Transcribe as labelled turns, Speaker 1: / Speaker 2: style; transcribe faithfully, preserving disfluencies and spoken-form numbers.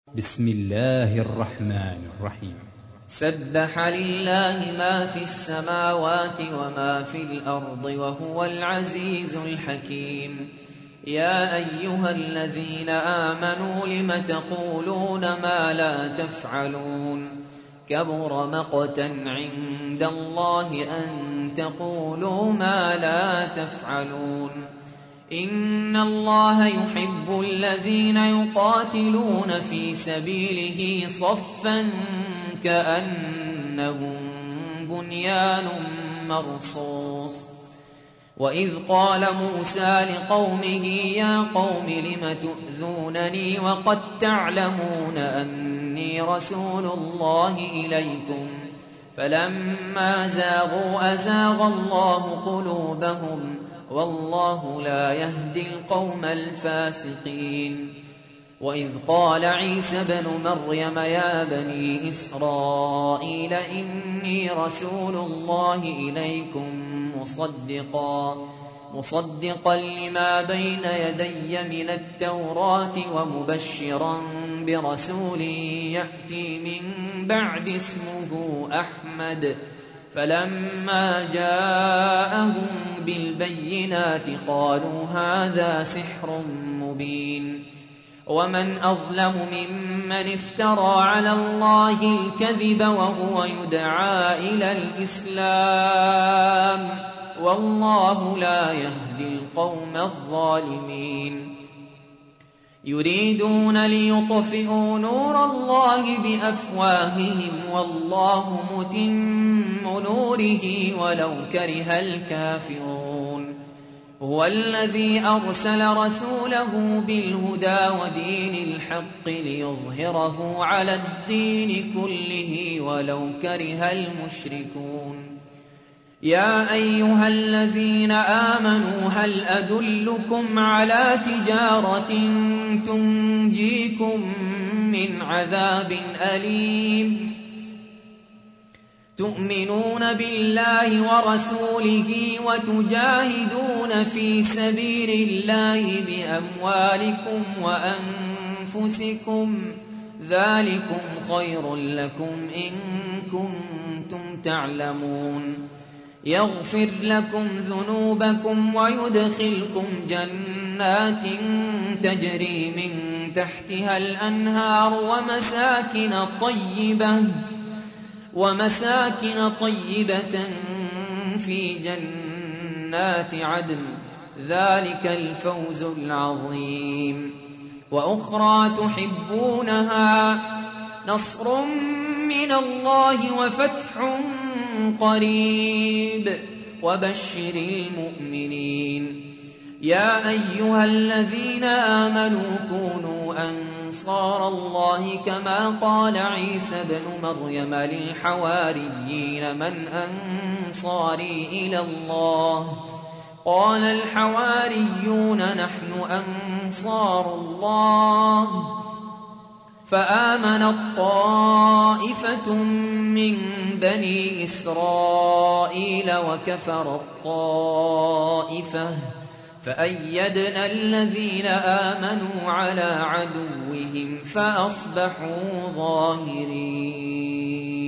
Speaker 1: بسم الله الرحمن الرحيم.
Speaker 2: سبح لله ما في السماوات وما في الأرض وهو العزيز الحكيم. يا أيها الذين آمنوا لم تقولون ما لا تفعلون كبر مقتا عند الله أن تقولوا ما لا تفعلون. إن الله يحب الذين يقاتلون في سبيله صفا كأنهم بنيان مرصوص. وإذ قال موسى لقومه يا قوم لم تؤذونني وقد تعلمون أني رسول الله إليكم فلما زاغوا أزاغ الله قلوبهم والله لا يهدي القوم الفاسقين. وإذ قال عيسى بن مريم يا بني إسرائيل إني رسول الله إليكم مصدقا مصدقا لما بين يدي من التوراة ومبشرا برسول يأتي من بعد اسمه أحمد. فلما جاءهم بالبينات قالوا هذا سحر مبين. ومن أظلم ممن افترى على الله الكذب وهو يدعى إلى الإسلام والله لا يهدي القوم الظالمين. يريدون ليطفئوا نور الله بأفواههم والله متم نوره ولو كره الكافرون. هو الذي أرسل رسوله بالهدى ودين الحق ليظهره على الدين كله ولو كره المشركون. يا أيها الذين آمنوا هل أدلكم على تجارة تنجيكم من عذاب أليم تؤمنون بالله ورسوله وتجاهدون في سبيل الله بأموالكم وأنفسكم ذلكم خير لكم إن كنتم تعلمون. يغفر لكم ذنوبكم ويدخلكم جنات تجري من تحتها الأنهار ومساكن طيبة ومساكن طيبة في جنات عدن ذلك الفوز العظيم. وأخرى تحبونها نصر من الله وفتح قريب وبشر المؤمنين. يا أيها الذين آمنوا كونوا أنصار الله كما قال عيسى بن مريم للحواريين من أنصاري إلى الله قال الحواريون نحن أنصار الله. فآمنت طائفة من بني إسرائيل وكفرت طائفة فأيدنا الذين آمنوا على عدوهم فأصبحوا ظاهرين.